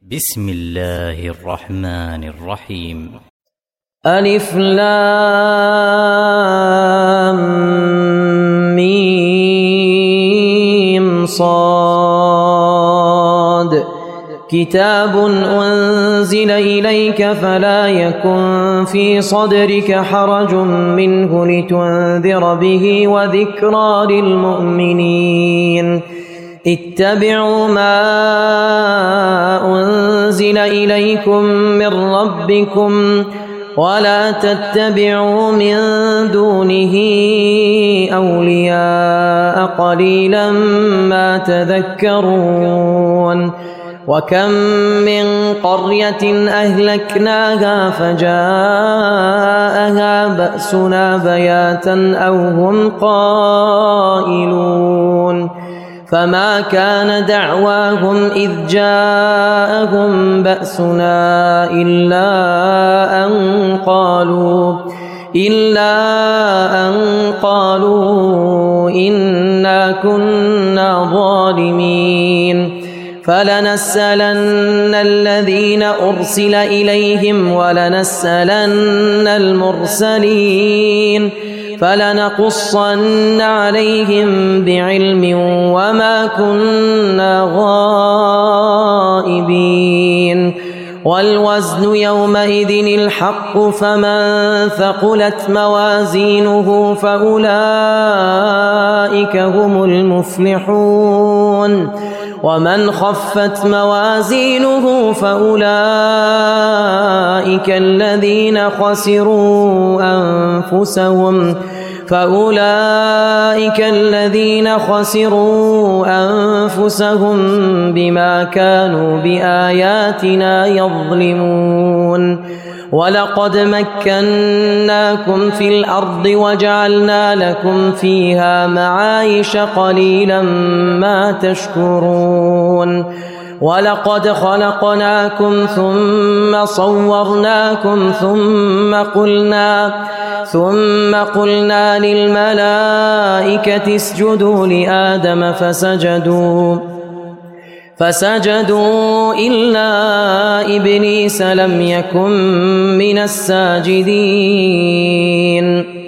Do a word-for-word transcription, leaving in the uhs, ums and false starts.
بسم الله الرحمن الرحيم. ألف لام ميم صاد كتاب أنزل إليك فلا يكن في صدرك حرج منه لتنذر به وذكرى للمؤمنين. اتبعوا ما أنزل إليكم من ربكم ولا تتبعوا من دونه أولياء قليلا ما تذكرون. وكم من قرية أهلكناها فجاءها بأسنا بياتا أو هم قائلون فما كان دعواهم إذ جاءهم بأسنا إلا أن قالوا إلا أن قالوا إنا كنا ظالمين. فلنسألن الذين أرسل إليهم ولنسألن المرسلين فلنقصن عليهم بعلم وما كنا غائبين. والوزن يومئذ الحق فمن ثقلت موازينه فأولئك هم المفلحون ومن خفت موازينه فأولئك الذين خسروا أنفسهم فأولئك الذين خسروا أنفسهم بما كانوا بآياتنا يظلمون. ولقد مكناكم في الأرض وجعلنا لكم فيها معايش قليلا ما تشكرون. ولقد خلقناكم ثم صورناكم ثم قلنا ثم قلنا للملائكة اسجدوا لآدم فسجدوا فسجدوا إلا إبليس لم يكن من الساجدين.